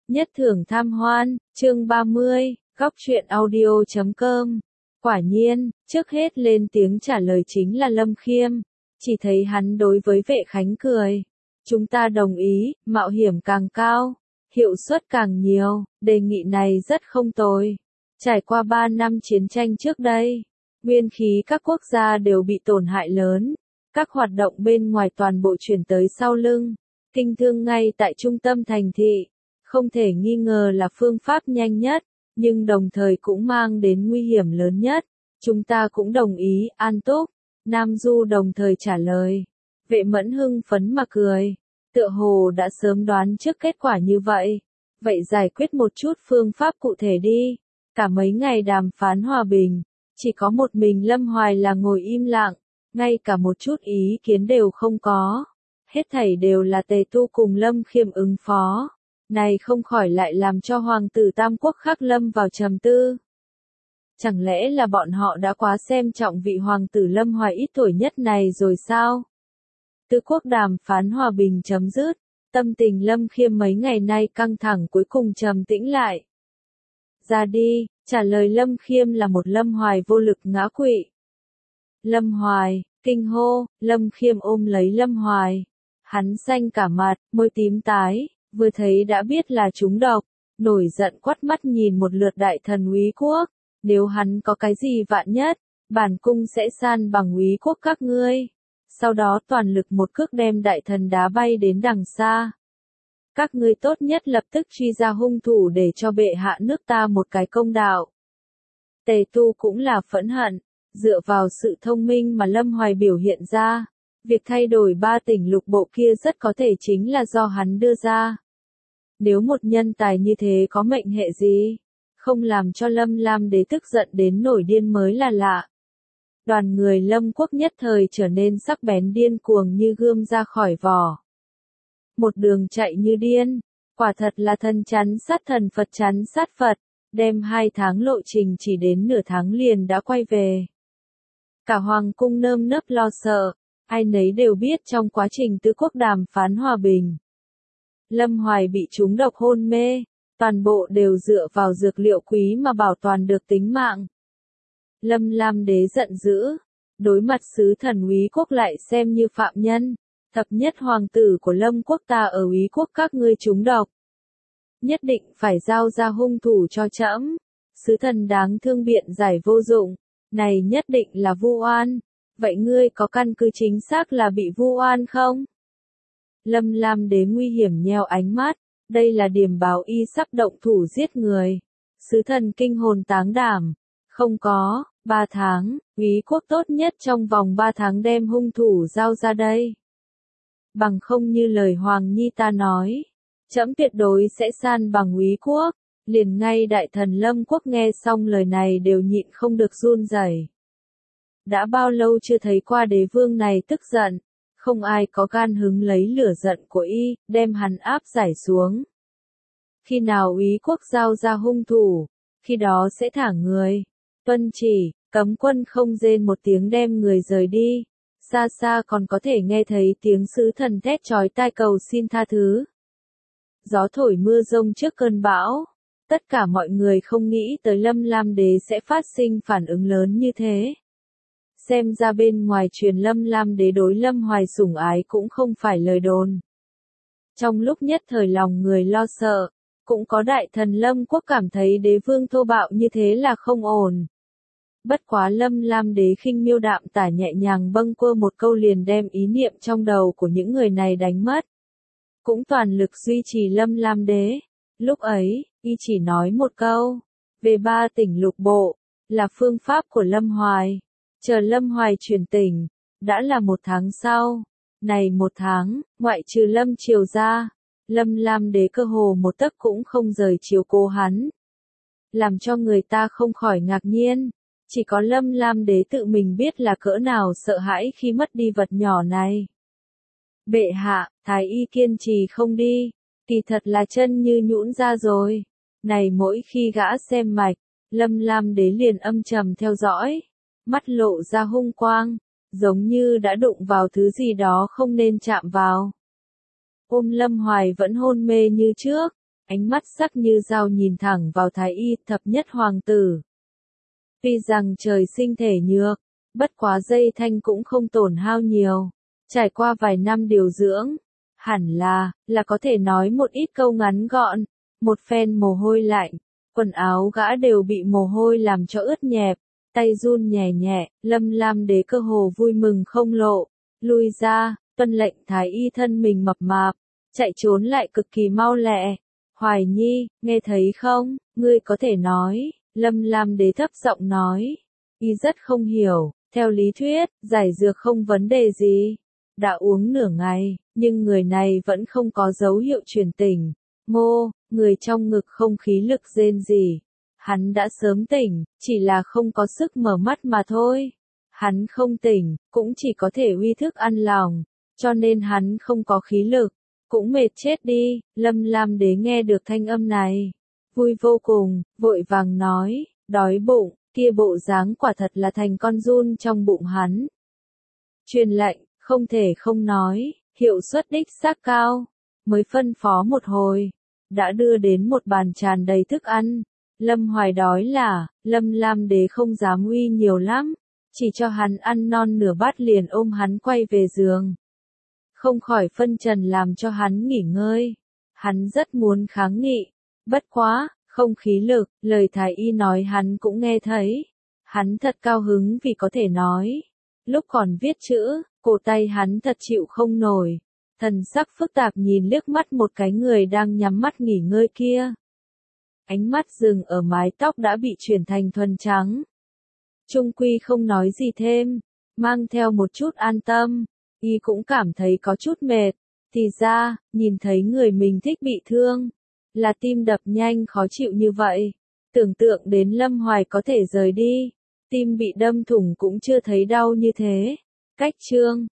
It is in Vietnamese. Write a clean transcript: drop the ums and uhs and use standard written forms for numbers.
Nhất thưởng tham hoan, chương 30, góc truyện audio.com. Quả nhiên, trước hết lên tiếng trả lời chính là Lâm Khiêm. Chỉ thấy hắn đối với Vệ Khánh cười. Chúng ta đồng ý, mạo hiểm càng cao, hiệu suất càng nhiều, đề nghị này rất không tồi. Trải qua 3 năm chiến tranh trước đây, nguyên khí các quốc gia đều bị tổn hại lớn. Các hoạt động bên ngoài toàn bộ chuyển tới sau lưng, kinh thương ngay tại trung tâm thành thị. Không thể nghi ngờ là phương pháp nhanh nhất, nhưng đồng thời cũng mang đến nguy hiểm lớn nhất. Chúng ta cũng đồng ý, An Túc. Nam Du đồng thời trả lời. Vệ Mẫn hưng phấn mà cười. Tựa hồ đã sớm đoán trước kết quả như vậy. Vậy giải quyết một chút phương pháp cụ thể đi. Cả mấy ngày đàm phán hòa bình, chỉ có một mình Lâm Hoài là ngồi im lặng, ngay cả một chút ý kiến đều không có. Hết thảy đều là Tề Tu cùng Lâm Khiêm ứng phó. Này không khỏi lại làm cho hoàng tử Tam Quốc Khắc lâm vào trầm tư. Chẳng lẽ là bọn họ đã quá xem trọng vị hoàng tử Lâm Hoài ít tuổi nhất này rồi sao? Tứ quốc đàm phán hòa bình chấm dứt, tâm tình Lâm Khiêm mấy ngày nay căng thẳng cuối cùng trầm tĩnh lại. Ra đi, trả lời Lâm Khiêm là một Lâm Hoài vô lực ngã quỵ. Lâm Hoài, kinh hô, Lâm Khiêm ôm lấy Lâm Hoài. Hắn xanh cả mặt, môi tím tái. Vừa thấy đã biết là trúng độc, nổi giận quắt mắt nhìn một lượt đại thần úy quốc, nếu hắn có cái gì vạn nhất, bản cung sẽ san bằng úy quốc các ngươi. Sau đó toàn lực một cước đem đại thần đá bay đến đằng xa. Các ngươi tốt nhất lập tức truy ra hung thủ để cho bệ hạ nước ta một cái công đạo. Tề Tu cũng là phẫn hận, dựa vào sự thông minh mà Lâm Hoài biểu hiện ra. Việc thay đổi 3 tỉnh lục bộ kia rất có thể chính là do hắn đưa ra. Nếu một nhân tài như thế có mệnh hệ gì, không làm cho Lâm Lam Đế tức giận đến nổi điên mới là lạ. Đoàn người Lâm quốc nhất thời trở nên sắc bén điên cuồng như gươm ra khỏi vỏ. Một đường chạy như điên, quả thật là thần chắn sát thần Phật chắn sát Phật, đem 2 tháng lộ trình chỉ đến nửa tháng liền đã quay về. Cả hoàng cung nơm nớp lo sợ. Ai nấy đều biết trong quá trình tứ quốc đàm phán hòa bình, Lâm Hoài bị trúng độc hôn mê, toàn bộ đều dựa vào dược liệu quý mà bảo toàn được tính mạng. Lâm Lam Đế giận dữ, đối mặt sứ thần úy quốc lại xem như phạm nhân, thập nhất hoàng tử của Lâm quốc ta ở úy quốc các ngươi trúng độc. Nhất định phải giao ra hung thủ cho trẫm. Sứ thần đáng thương biện giải vô dụng, này nhất định là vu oan. Vậy ngươi có căn cứ chính xác là bị vu oan không? Lâm Lam Đế nguy hiểm nheo ánh mắt, đây là điểm báo y sắp động thủ giết người. Sứ thần kinh hồn táng đảm, không có, 3 tháng, úy quốc tốt nhất trong vòng 3 tháng đem hung thủ giao ra đây. Bằng không như lời Hoàng Nhi ta nói, trẫm tuyệt đối sẽ san bằng úy quốc. Liền ngay đại thần Lâm quốc nghe xong lời này đều nhịn không được run rẩy. Đã bao lâu chưa thấy qua đế vương này tức giận, không ai có gan hứng lấy lửa giận của y, đem hắn áp giải xuống. Khi nào úy quốc giao ra hung thủ, khi đó sẽ thả người. Tuân chỉ, cấm quân không rên một tiếng đem người rời đi. Xa xa còn có thể nghe thấy tiếng sứ thần thét chói tai cầu xin tha thứ. Gió thổi mưa rông trước cơn bão. Tất cả mọi người không nghĩ tới Lâm Lam Đế sẽ phát sinh phản ứng lớn như thế. Xem ra bên ngoài truyền Lâm Lam Đế đối Lâm Hoài sủng ái cũng không phải lời đồn. Trong lúc nhất thời lòng người lo sợ, cũng có đại thần Lâm quốc cảm thấy đế vương thô bạo như thế là không ổn. Bất quá Lâm Lam Đế khinh miêu đạm tả nhẹ nhàng bâng quơ một câu liền đem ý niệm trong đầu của những người này đánh mất. Cũng toàn lực duy trì Lâm Lam Đế. Lúc ấy, y chỉ nói một câu, về 3 tỉnh lục bộ, là phương pháp của Lâm Hoài. Chờ Lâm Hoài chuyển tỉnh, đã là 1 tháng sau. Này 1 tháng, ngoại trừ Lâm Triều ra, Lâm Lam Đế cơ hồ một tấc cũng không rời chiếu cố hắn. Làm cho người ta không khỏi ngạc nhiên, chỉ có Lâm Lam Đế tự mình biết là cỡ nào sợ hãi khi mất đi vật nhỏ này. Bệ hạ, thái y kiên trì không đi, kỳ thật là chân như nhũn ra rồi. Này mỗi khi gã xem mạch, Lâm Lam Đế liền âm trầm theo dõi. Mắt lộ ra hung quang, giống như đã đụng vào thứ gì đó không nên chạm vào. Ôm Lâm Hoài vẫn hôn mê như trước, ánh mắt sắc như dao nhìn thẳng vào thái y thập nhất hoàng tử. Tuy rằng trời sinh thể nhược, bất quá dây thanh cũng không tổn hao nhiều. Trải qua vài năm điều dưỡng, hẳn là có thể nói một ít câu ngắn gọn. Một phen mồ hôi lạnh, quần áo gã đều bị mồ hôi làm cho ướt nhẹp, tay run nhẹ nhẹ, Lâm Lam Đế cơ hồ vui mừng không lộ, lui ra, tuân lệnh thái y thân mình mập mạp, chạy trốn lại cực kỳ mau lẹ. Hoài Nhi, nghe thấy không, ngươi có thể nói, Lâm Lam Đế thấp giọng nói, y rất không hiểu, theo lý thuyết, giải dược không vấn đề gì, đã uống nửa ngày, nhưng người này vẫn không có dấu hiệu truyền tỉnh. Ngô, người trong ngực không khí lực rên rỉ. Hắn đã sớm tỉnh, chỉ là không có sức mở mắt mà thôi. Hắn không tỉnh, cũng chỉ có thể uy thức ăn lòng, cho nên hắn không có khí lực, cũng mệt chết đi. Lâm Lam Đế nghe được thanh âm này, vui vô cùng, vội vàng nói, đói bụng, kia bộ dáng quả thật là thành con giun trong bụng hắn. Truyền lệnh, không thể không nói, hiệu suất đích xác cao, mới phân phó một hồi, đã đưa đến một bàn tràn đầy thức ăn. Lâm Hoài đói là, Lâm Lam Đế không dám uy nhiều lắm, chỉ cho hắn ăn non nửa bát liền ôm hắn quay về giường. Không khỏi phân trần làm cho hắn nghỉ ngơi. Hắn rất muốn kháng nghị, bất quá, không khí lực, lời thái y nói hắn cũng nghe thấy. Hắn thật cao hứng vì có thể nói. Lúc còn viết chữ, cổ tay hắn thật chịu không nổi. Thần sắc phức tạp nhìn liếc mắt một cái người đang nhắm mắt nghỉ ngơi kia. Ánh mắt dừng ở mái tóc đã bị chuyển thành thuần trắng. Trung quy không nói gì thêm, mang theo một chút an tâm, y cũng cảm thấy có chút mệt. Thì ra, nhìn thấy người mình thích bị thương, là tim đập nhanh khó chịu như vậy. Tưởng tượng đến Lâm Hoài có thể rời đi, tim bị đâm thủng cũng chưa thấy đau như thế. Cách chương